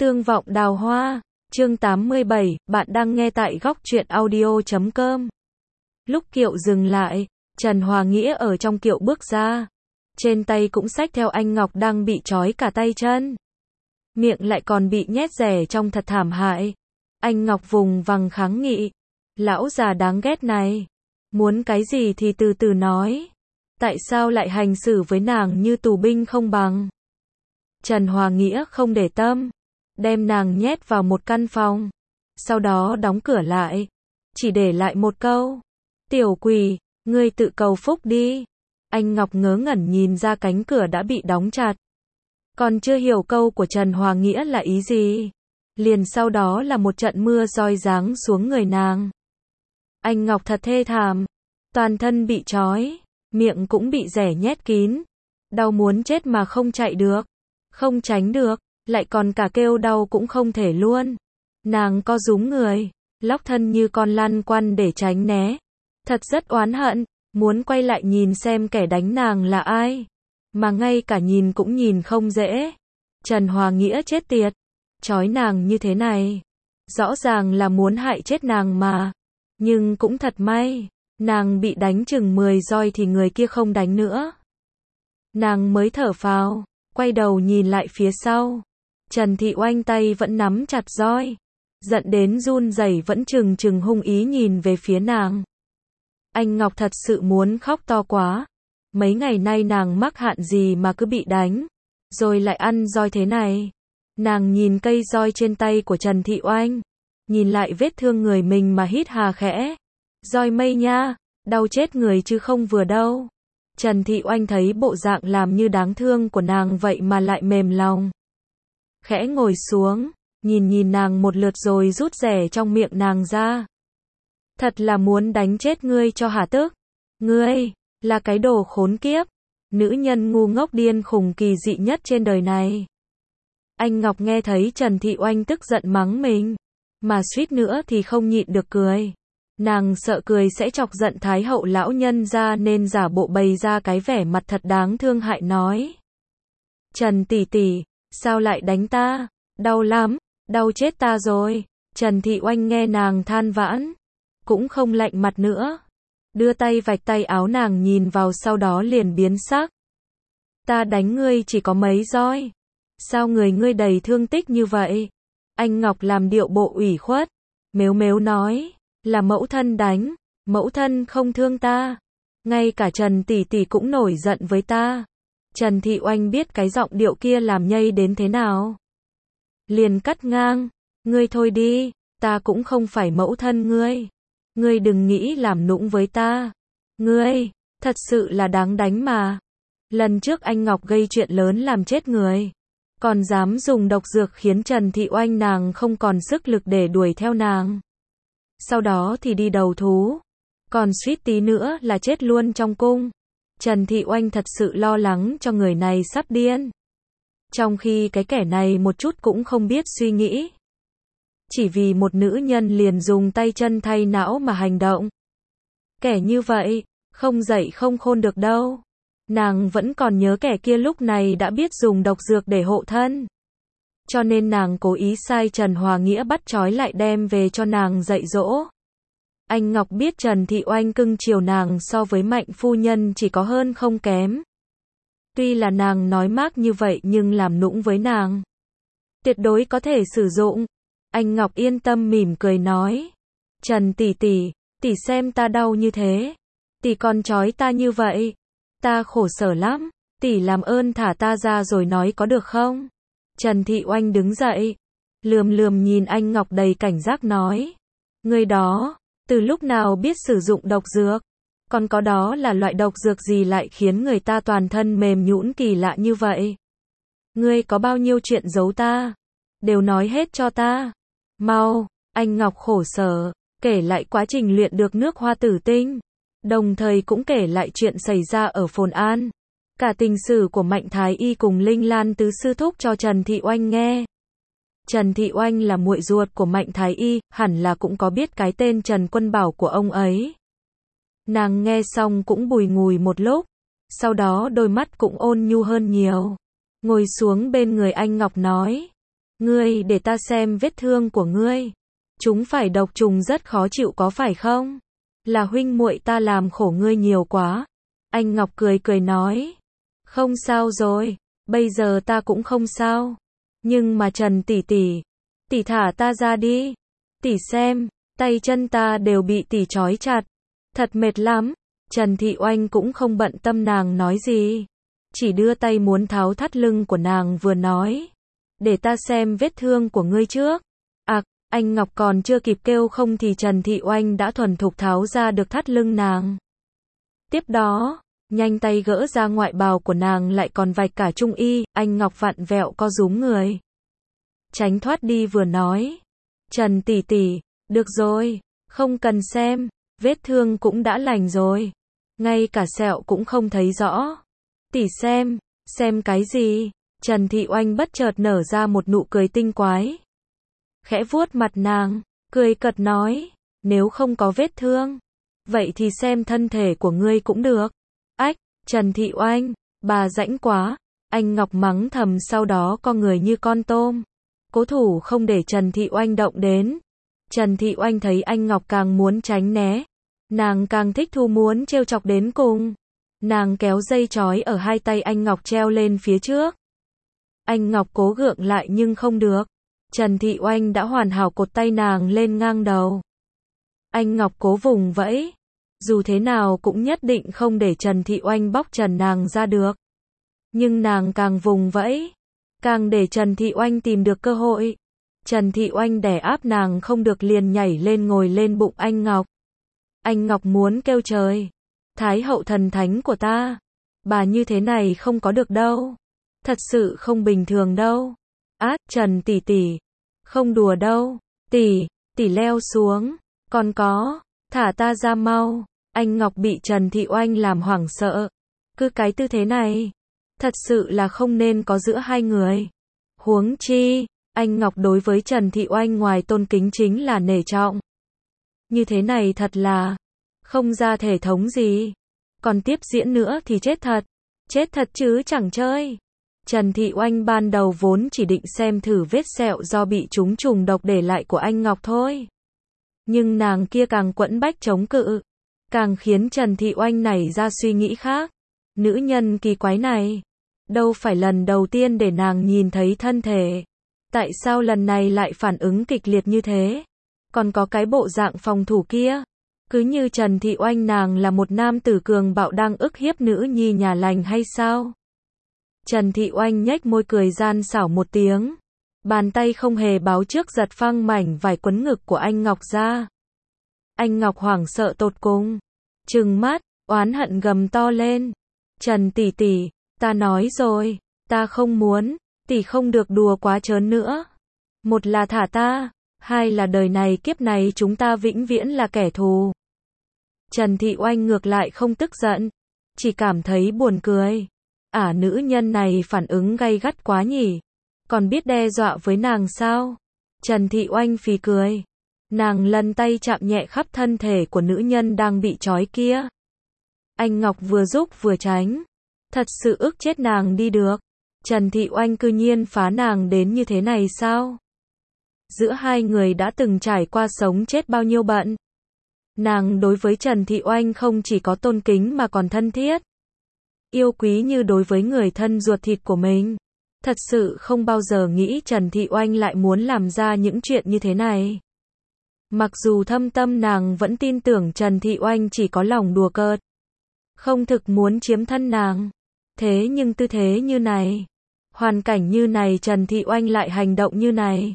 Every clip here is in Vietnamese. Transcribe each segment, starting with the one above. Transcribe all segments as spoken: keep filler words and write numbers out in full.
Tương vọng đào hoa, chương tám mươi bảy, bạn đang nghe tại góc truyện audio chấm com. Lúc kiệu dừng lại, Trần Hòa Nghĩa ở trong kiệu bước ra. Trên tay cũng xách theo anh Ngọc đang bị trói cả tay chân. Miệng lại còn bị nhét rẻ trong thật thảm hại. Anh Ngọc vùng vằng kháng nghị. Lão già đáng ghét này. Muốn cái gì thì từ từ nói. Tại sao lại hành xử với nàng như tù binh không bằng? Trần Hòa Nghĩa không để tâm. Đem nàng nhét vào một căn phòng. Sau đó đóng cửa lại. Chỉ để lại một câu. Tiểu quỷ, ngươi tự cầu phúc đi. Anh Ngọc ngớ ngẩn nhìn ra cánh cửa đã bị đóng chặt. Còn chưa hiểu câu của Trần Hòa Nghĩa là ý gì. Liền sau đó là một trận mưa roi giáng xuống người nàng. Anh Ngọc thật thê thảm. Toàn thân bị trói. Miệng cũng bị rẻ nhét kín. Đau muốn chết mà không chạy được. Không tránh được. Lại còn cả kêu đau cũng không thể luôn. Nàng co rúm người. Lóc thân như con lăn quăn để tránh né. Thật rất oán hận. Muốn quay lại nhìn xem kẻ đánh nàng là ai. Mà ngay cả nhìn cũng nhìn không dễ. Trần Hòa Nghĩa chết tiệt. Trói nàng như thế này. Rõ ràng là muốn hại chết nàng mà. Nhưng cũng thật may. Nàng bị đánh chừng mười roi thì người kia không đánh nữa. Nàng mới thở phào. Quay đầu nhìn lại phía sau. Trần Thị Oanh tay vẫn nắm chặt roi. Giận đến run rẩy vẫn trừng trừng hung ý nhìn về phía nàng. Anh Ngọc thật sự muốn khóc to quá. Mấy ngày nay nàng mắc hạn gì mà cứ bị đánh. Rồi lại ăn roi thế này. Nàng nhìn cây roi trên tay của Trần Thị Oanh. Nhìn lại vết thương người mình mà hít hà khẽ. Roi mây nha, đau chết người chứ không vừa đâu. Trần Thị Oanh thấy bộ dạng làm như đáng thương của nàng vậy mà lại mềm lòng. Khẽ ngồi xuống, nhìn nhìn nàng một lượt rồi rút rẻ trong miệng nàng ra. Thật là muốn đánh chết ngươi cho hả tức. Ngươi, là cái đồ khốn kiếp. Nữ nhân ngu ngốc điên khùng kỳ dị nhất trên đời này. Anh Ngọc nghe thấy Trần Thị Oanh tức giận mắng mình. Mà suýt nữa thì không nhịn được cười. Nàng sợ cười sẽ chọc giận Thái hậu lão nhân ra nên giả bộ bày ra cái vẻ mặt thật đáng thương hại nói. Trần tỷ tỷ, sao lại đánh ta? Đau lắm, đau chết ta rồi. Trần Thị Oanh nghe nàng than vãn. Cũng không lạnh mặt nữa. Đưa tay vạch tay áo nàng nhìn vào sau đó liền biến sắc. Ta đánh ngươi chỉ có mấy roi. Sao người ngươi đầy thương tích như vậy? Anh Ngọc làm điệu bộ ủy khuất. Mếu mếu nói. Là mẫu thân đánh. Mẫu thân không thương ta. Ngay cả Trần tỷ tỷ cũng nổi giận với ta. Trần Thị Oanh biết cái giọng điệu kia làm nhây đến thế nào. Liền cắt ngang. Ngươi thôi đi. Ta cũng không phải mẫu thân ngươi. Ngươi đừng nghĩ làm nũng với ta. Ngươi, thật sự là đáng đánh mà. Lần trước anh Ngọc gây chuyện lớn làm chết người. Còn dám dùng độc dược khiến Trần Thị Oanh nàng không còn sức lực để đuổi theo nàng. Sau đó thì đi đầu thú. Còn suýt tí nữa là chết luôn trong cung. Trần Thị Oanh thật sự lo lắng cho người này sắp điên. Trong khi cái kẻ này một chút cũng không biết suy nghĩ. Chỉ vì một nữ nhân liền dùng tay chân thay não mà hành động. Kẻ như vậy, không dạy không khôn được đâu. Nàng vẫn còn nhớ kẻ kia lúc này đã biết dùng độc dược để hộ thân. Cho nên nàng cố ý sai Trần Hòa Nghĩa bắt trói lại đem về cho nàng dạy dỗ. Anh Ngọc biết Trần Thị Oanh cưng chiều nàng so với Mạnh phu nhân chỉ có hơn không kém. Tuy là nàng nói mác như vậy nhưng làm nũng với nàng. Tuyệt đối có thể sử dụng. Anh Ngọc yên tâm mỉm cười nói. Trần tỷ tỷ, tỷ xem ta đau như thế. Tỷ còn trói ta như vậy. Ta khổ sở lắm. Tỷ làm ơn thả ta ra rồi nói có được không? Trần Thị Oanh đứng dậy. Lườm lườm nhìn anh Ngọc đầy cảnh giác nói. Người đó, từ lúc nào biết sử dụng độc dược? Còn có đó là loại độc dược gì lại khiến người ta toàn thân mềm nhũn kỳ lạ như vậy? Ngươi có bao nhiêu chuyện giấu ta? Đều nói hết cho ta. Mau, anh Ngọc khổ sở, kể lại quá trình luyện được nước hoa tử tinh. Đồng thời cũng kể lại chuyện xảy ra ở Phồn An. Cả tình sử của Mạnh Thái Y cùng Linh Lan tứ sư thúc cho Trần Thị Oanh nghe. Trần Thị Oanh là muội ruột của Mạnh Thái Y, hẳn là cũng có biết cái tên Trần Quân Bảo của ông ấy. Nàng nghe xong cũng bùi ngùi một lúc. Sau đó đôi mắt cũng ôn nhu hơn nhiều. Ngồi xuống bên người anh Ngọc nói. Ngươi để ta xem vết thương của ngươi. Chúng phải độc trùng rất khó chịu có phải không? Là huynh muội ta làm khổ ngươi nhiều quá. Anh Ngọc cười cười nói. Không sao rồi, bây giờ ta cũng không sao. Nhưng mà Trần tỷ tỷ, tỷ thả ta ra đi. Tỷ xem, tay chân ta đều bị tỷ trói chặt. Thật mệt lắm. Trần Thị Oanh cũng không bận tâm nàng nói gì. Chỉ đưa tay muốn tháo thắt lưng của nàng vừa nói. Để ta xem vết thương của ngươi trước. À, anh Ngọc còn chưa kịp kêu không thì Trần Thị Oanh đã thuần thục tháo ra được thắt lưng nàng. Tiếp đó, nhanh tay gỡ ra ngoại bào của nàng lại còn vạch cả trung y, anh Ngọc vặn vẹo co rúm người. Tránh thoát đi vừa nói. Trần tỷ tỷ, được rồi, không cần xem, vết thương cũng đã lành rồi. Ngay cả sẹo cũng không thấy rõ. Tỷ xem, xem cái gì? Trần Thị Oanh bất chợt nở ra một nụ cười tinh quái. Khẽ vuốt mặt nàng, cười cợt nói, nếu không có vết thương, vậy thì xem thân thể của ngươi cũng được. Ách, Trần Thị Oanh, bà rãnh quá, anh Ngọc mắng thầm sau đó co người như con tôm. Cố thủ không để Trần Thị Oanh động đến. Trần Thị Oanh thấy anh Ngọc càng muốn tránh né. Nàng càng thích thú muốn trêu chọc đến cùng. Nàng kéo dây trói ở hai tay anh Ngọc treo lên phía trước. Anh Ngọc cố gượng lại nhưng không được. Trần Thị Oanh đã hoàn hảo cột tay nàng lên ngang đầu. Anh Ngọc cố vùng vẫy. Dù thế nào cũng nhất định không để Trần Thị Oanh bóc trần nàng ra được. Nhưng nàng càng vùng vẫy, càng để Trần Thị Oanh tìm được cơ hội. Trần Thị Oanh đè áp nàng không được liền nhảy lên ngồi lên bụng anh Ngọc. Anh Ngọc muốn kêu trời. Thái hậu thần thánh của ta. Bà như thế này không có được đâu. Thật sự không bình thường đâu. Át, Trần tỷ tỷ. Không đùa đâu. Tỷ, tỷ leo xuống. Còn có, thả ta ra mau. Anh Ngọc bị Trần Thị Oanh làm hoảng sợ. Cứ cái tư thế này. Thật sự là không nên có giữa hai người. Huống chi, anh Ngọc đối với Trần Thị Oanh ngoài tôn kính chính là nể trọng. Như thế này thật là không ra thể thống gì. Còn tiếp diễn nữa thì chết thật. Chết thật chứ chẳng chơi. Trần Thị Oanh ban đầu vốn chỉ định xem thử vết sẹo do bị trúng trùng độc để lại của anh Ngọc thôi. Nhưng nàng kia càng quẫn bách chống cự. Càng khiến Trần Thị Oanh nảy ra suy nghĩ khác. Nữ nhân kỳ quái này. Đâu phải lần đầu tiên để nàng nhìn thấy thân thể. Tại sao lần này lại phản ứng kịch liệt như thế? Còn có cái bộ dạng phòng thủ kia. Cứ như Trần Thị Oanh nàng là một nam tử cường bạo đang ức hiếp nữ nhi nhà lành hay sao? Trần Thị Oanh nhếch môi cười gian xảo một tiếng. Bàn tay không hề báo trước giật phăng mảnh vải quấn ngực của anh Ngọc ra. Anh Ngọc hoảng sợ tột cùng. Trừng mắt, oán hận gầm to lên. Trần tỷ tỷ, ta nói rồi, ta không muốn, tỷ không được đùa quá trớn nữa. Một là thả ta, hai là đời này kiếp này chúng ta vĩnh viễn là kẻ thù. Trần Thị Oanh ngược lại không tức giận, chỉ cảm thấy buồn cười. Ả nữ nhân này phản ứng gay gắt quá nhỉ, còn biết đe dọa với nàng sao? Trần Thị Oanh phì cười. Nàng lần tay chạm nhẹ khắp thân thể của nữ nhân đang bị trói kia. Anh Ngọc vừa giúp vừa tránh. Thật sự ức chết nàng đi được. Trần Thị Oanh cư nhiên phá nàng đến như thế này sao? Giữa hai người đã từng trải qua sống chết bao nhiêu bận. Nàng đối với Trần Thị Oanh không chỉ có tôn kính mà còn thân thiết. Yêu quý như đối với người thân ruột thịt của mình. Thật sự không bao giờ nghĩ Trần Thị Oanh lại muốn làm ra những chuyện như thế này. Mặc dù thâm tâm nàng vẫn tin tưởng Trần Thị Oanh chỉ có lòng đùa cợt. Không thực muốn chiếm thân nàng. Thế nhưng tư thế như này, hoàn cảnh như này Trần Thị Oanh lại hành động như này.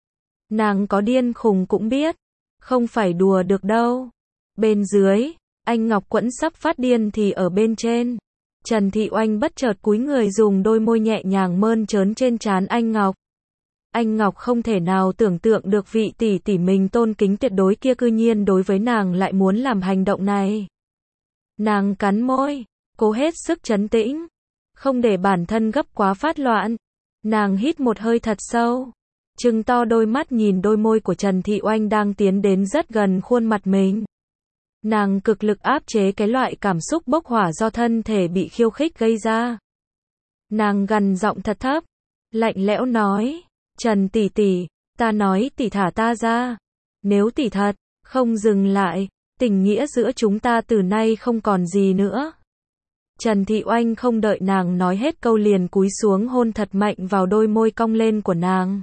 Nàng có điên khùng cũng biết. Không phải đùa được đâu. Bên dưới, anh Ngọc Quẫn sắp phát điên thì ở bên trên. Trần Thị Oanh bất chợt cúi người dùng đôi môi nhẹ nhàng mơn trớn trên trán anh Ngọc. Anh Ngọc không thể nào tưởng tượng được vị tỷ tỷ mình tôn kính tuyệt đối kia cư nhiên đối với nàng lại muốn làm hành động này. Nàng cắn môi, cố hết sức trấn tĩnh, không để bản thân gấp quá phát loạn. Nàng hít một hơi thật sâu, trừng to đôi mắt nhìn đôi môi của Trần Thị Oanh đang tiến đến rất gần khuôn mặt mình. Nàng cực lực áp chế cái loại cảm xúc bốc hỏa do thân thể bị khiêu khích gây ra. Nàng gằn giọng thật thấp, lạnh lẽo nói, Trần tỷ tỷ, ta nói tỷ thả ta ra. Nếu tỷ thật, không dừng lại, tình nghĩa giữa chúng ta từ nay không còn gì nữa. Trần Thị Oanh không đợi nàng nói hết câu liền cúi xuống hôn thật mạnh vào đôi môi cong lên của nàng.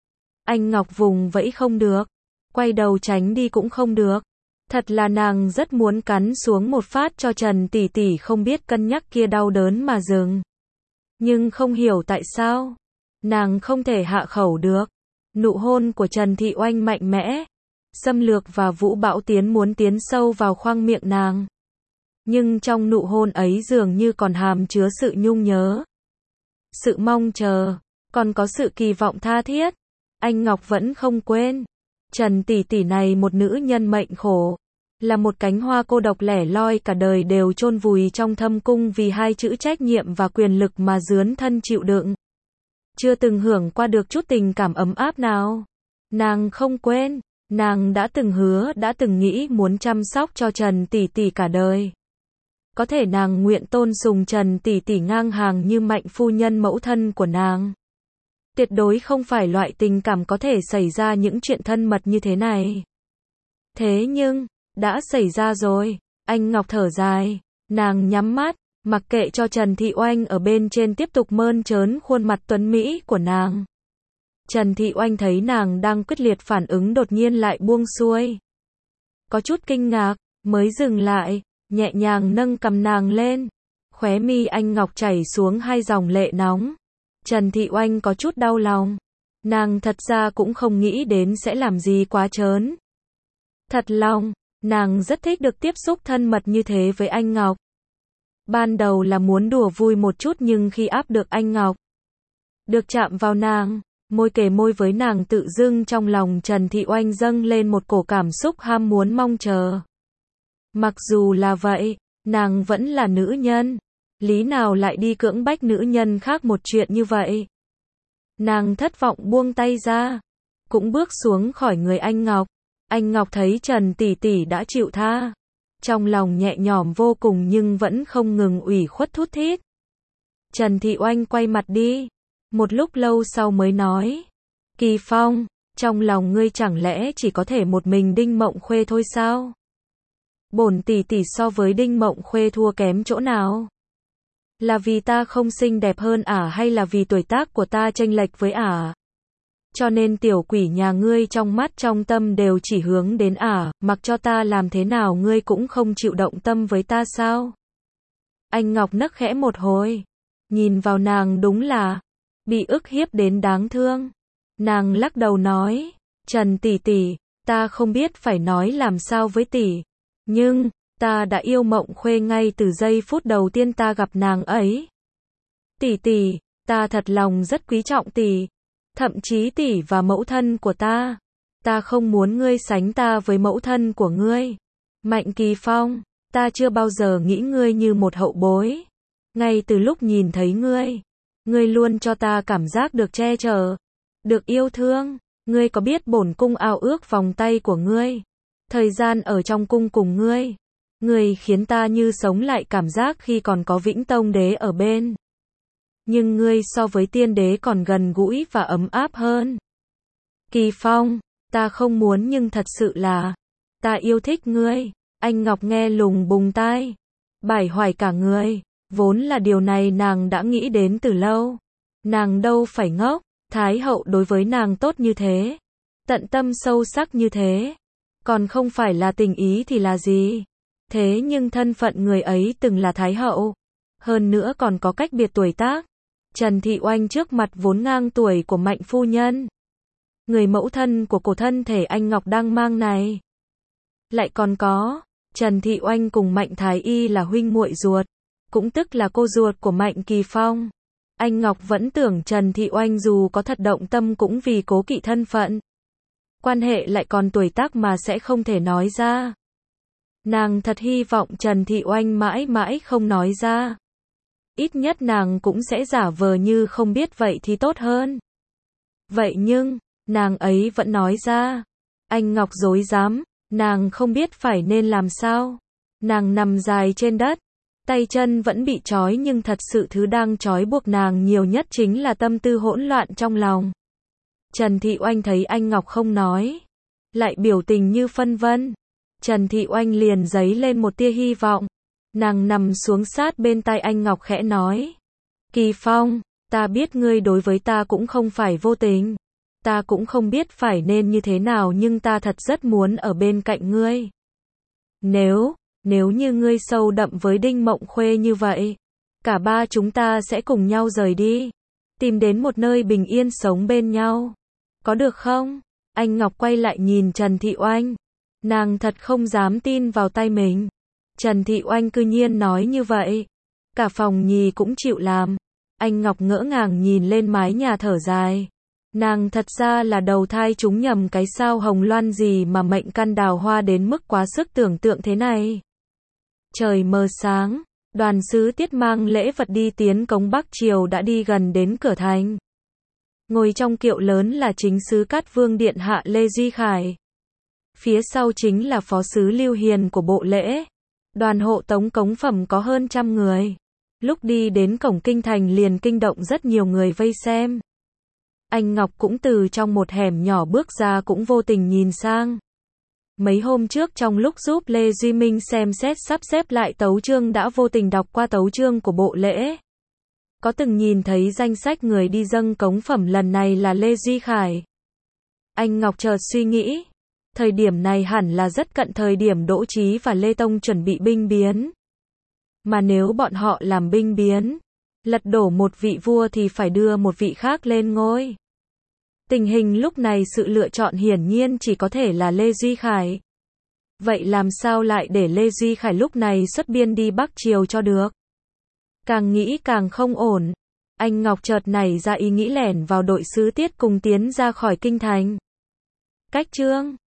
Anh Ngọc vùng vẫy không được, quay đầu tránh đi cũng không được. Thật là nàng rất muốn cắn xuống một phát cho Trần tỷ tỷ không biết cân nhắc kia đau đớn mà dừng. Nhưng không hiểu tại sao, nàng không thể hạ khẩu được. Nụ hôn của Trần Thị Oanh mạnh mẽ, xâm lược và vũ bão tiến muốn tiến sâu vào khoang miệng nàng. Nhưng trong nụ hôn ấy dường như còn hàm chứa sự nhung nhớ, sự mong chờ, còn có sự kỳ vọng tha thiết. Anh Ngọc vẫn không quên. Trần tỷ tỷ này một nữ nhân mệnh khổ, là một cánh hoa cô độc lẻ loi cả đời đều chôn vùi trong thâm cung vì hai chữ trách nhiệm và quyền lực mà dướn thân chịu đựng. Chưa từng hưởng qua được chút tình cảm ấm áp nào. Nàng không quên, nàng đã từng hứa, đã từng nghĩ muốn chăm sóc cho Trần tỷ tỷ cả đời. Có thể nàng nguyện tôn sùng Trần tỷ tỷ ngang hàng như Mạnh phu nhân mẫu thân của nàng. Tuyệt đối không phải loại tình cảm có thể xảy ra những chuyện thân mật như thế này. Thế nhưng, đã xảy ra rồi. Anh Ngọc thở dài, nàng nhắm mắt, mặc kệ cho Trần Thị Oanh ở bên trên tiếp tục mơn trớn khuôn mặt tuấn mỹ của nàng. Trần Thị Oanh thấy nàng đang quyết liệt phản ứng đột nhiên lại buông xuôi. Có chút kinh ngạc, mới dừng lại, nhẹ nhàng nâng cằm nàng lên. Khóe mi anh Ngọc chảy xuống hai dòng lệ nóng. Trần Thị Oanh có chút đau lòng. Nàng thật ra cũng không nghĩ đến sẽ làm gì quá trớn. Thật lòng, nàng rất thích được tiếp xúc thân mật như thế với anh Ngọc. Ban đầu là muốn đùa vui một chút nhưng khi áp được anh Ngọc, được chạm vào nàng, môi kề môi với nàng tự dưng trong lòng Trần Thị Oanh dâng lên một cổ cảm xúc ham muốn mong chờ. Mặc dù là vậy, nàng vẫn là nữ nhân. Lý nào lại đi cưỡng bách nữ nhân khác một chuyện như vậy? Nàng thất vọng buông tay ra, cũng bước xuống khỏi người anh Ngọc. Anh Ngọc thấy Trần tỷ tỷ đã chịu tha, trong lòng nhẹ nhõm vô cùng nhưng vẫn không ngừng ủy khuất thút thít. Trần Thị Oanh quay mặt đi, một lúc lâu sau mới nói, Kỳ Phong, trong lòng ngươi chẳng lẽ chỉ có thể một mình Đinh Mộng Khuê thôi sao? Bổn tỷ tỷ so với Đinh Mộng Khuê thua kém chỗ nào? Là vì ta không xinh đẹp hơn ả hay là vì tuổi tác của ta chênh lệch với ả? Cho nên tiểu quỷ nhà ngươi trong mắt trong tâm đều chỉ hướng đến ả, mặc cho ta làm thế nào ngươi cũng không chịu động tâm với ta sao? Anh Ngọc nấc khẽ một hồi, nhìn vào nàng đúng là bị ức hiếp đến đáng thương. Nàng lắc đầu nói, Trần tỷ tỷ, ta không biết phải nói làm sao với tỷ, nhưng ta đã yêu Mộng Khuê ngay từ giây phút đầu tiên ta gặp nàng ấy. Tỷ tỷ, ta thật lòng rất quý trọng tỷ, thậm chí tỷ và mẫu thân của ta. Ta không muốn ngươi sánh ta với mẫu thân của ngươi. Mạnh Kỳ Phong, ta chưa bao giờ nghĩ ngươi như một hậu bối. Ngay từ lúc nhìn thấy ngươi, ngươi luôn cho ta cảm giác được che chở, được yêu thương. Ngươi có biết bổn cung ao ước vòng tay của ngươi, thời gian ở trong cung cùng ngươi. Ngươi khiến ta như sống lại cảm giác khi còn có Vĩnh Tông đế ở bên. Nhưng ngươi so với tiên đế còn gần gũi và ấm áp hơn. Kỳ Phong, ta không muốn nhưng thật sự là, ta yêu thích ngươi. Anh Ngọc nghe lùng bùng tai, bải hoài cả người. Vốn là điều này nàng đã nghĩ đến từ lâu. Nàng đâu phải ngốc, Thái hậu đối với nàng tốt như thế, tận tâm sâu sắc như thế, còn không phải là tình ý thì là gì? Thế nhưng thân phận người ấy từng là Thái hậu, hơn nữa còn có cách biệt tuổi tác. Trần Thị Oanh trước mặt vốn ngang tuổi của Mạnh phu nhân, người mẫu thân của cổ thân thể anh Ngọc đang mang này. Lại còn có, Trần Thị Oanh cùng Mạnh Thái Y là huynh muội ruột, cũng tức là cô ruột của Mạnh Kỳ Phong. Anh Ngọc vẫn tưởng Trần Thị Oanh dù có thật động tâm cũng vì cố kỵ thân phận, quan hệ lại còn tuổi tác mà sẽ không thể nói ra. Nàng thật hy vọng Trần Thị Oanh mãi mãi không nói ra. Ít nhất nàng cũng sẽ giả vờ như không biết vậy thì tốt hơn. Vậy nhưng, nàng ấy vẫn nói ra. Anh Ngọc dối dám, nàng không biết phải nên làm sao. Nàng nằm dài trên đất, tay chân vẫn bị trói nhưng thật sự thứ đang trói buộc nàng nhiều nhất chính là tâm tư hỗn loạn trong lòng. Trần Thị Oanh thấy anh Ngọc không nói, lại biểu tình như phân vân. Trần Thị Oanh liền dấy lên một tia hy vọng. Nàng nằm xuống sát bên tai anh Ngọc khẽ nói. Kỳ Phong, ta biết ngươi đối với ta cũng không phải vô tình. Ta cũng không biết phải nên như thế nào nhưng ta thật rất muốn ở bên cạnh ngươi. Nếu, nếu như ngươi sâu đậm với Đinh Mộng Khuê như vậy, cả ba chúng ta sẽ cùng nhau rời đi, tìm đến một nơi bình yên sống bên nhau. Có được không? Anh Ngọc quay lại nhìn Trần Thị Oanh. Nàng thật không dám tin vào tay mình. Trần Thị Oanh cư nhiên nói như vậy. Cả phòng nhì cũng chịu làm. Anh Ngọc ngỡ ngàng nhìn lên mái nhà thở dài. Nàng thật ra là đầu thai trúng nhầm cái sao hồng loan gì mà mệnh căn đào hoa đến mức quá sức tưởng tượng thế này. Trời mờ sáng, đoàn sứ tiết mang lễ vật đi tiến cống Bắc Triều đã đi gần đến cửa thành. Ngồi trong kiệu lớn là chính sứ Cát Vương Điện Hạ Lê Duy Khải. Phía sau chính là phó sứ Lưu Hiền của bộ lễ. Đoàn hộ tống cống phẩm có hơn trăm người. Lúc đi đến cổng kinh thành liền kinh động rất nhiều người vây xem. Anh Ngọc cũng từ trong một hẻm nhỏ bước ra cũng vô tình nhìn sang. Mấy hôm trước trong lúc giúp Lê Duy Minh xem xét sắp xếp lại tấu chương đã vô tình đọc qua tấu chương của bộ lễ. Có từng nhìn thấy danh sách người đi dâng cống phẩm lần này là Lê Duy Khải. Anh Ngọc chợt suy nghĩ. Thời điểm này hẳn là rất cận thời điểm Đỗ Chí và Lê Tông chuẩn bị binh biến. Mà nếu bọn họ làm binh biến, lật đổ một vị vua thì phải đưa một vị khác lên ngôi. Tình hình lúc này sự lựa chọn hiển nhiên chỉ có thể là Lê Duy Khải. Vậy làm sao lại để Lê Duy Khải lúc này xuất biên đi Bắc Triều cho được? Càng nghĩ càng không ổn. Anh Ngọc chợt nảy ra ý nghĩ lẻn vào đội sứ tiết cùng tiến ra khỏi kinh thành. Cách chương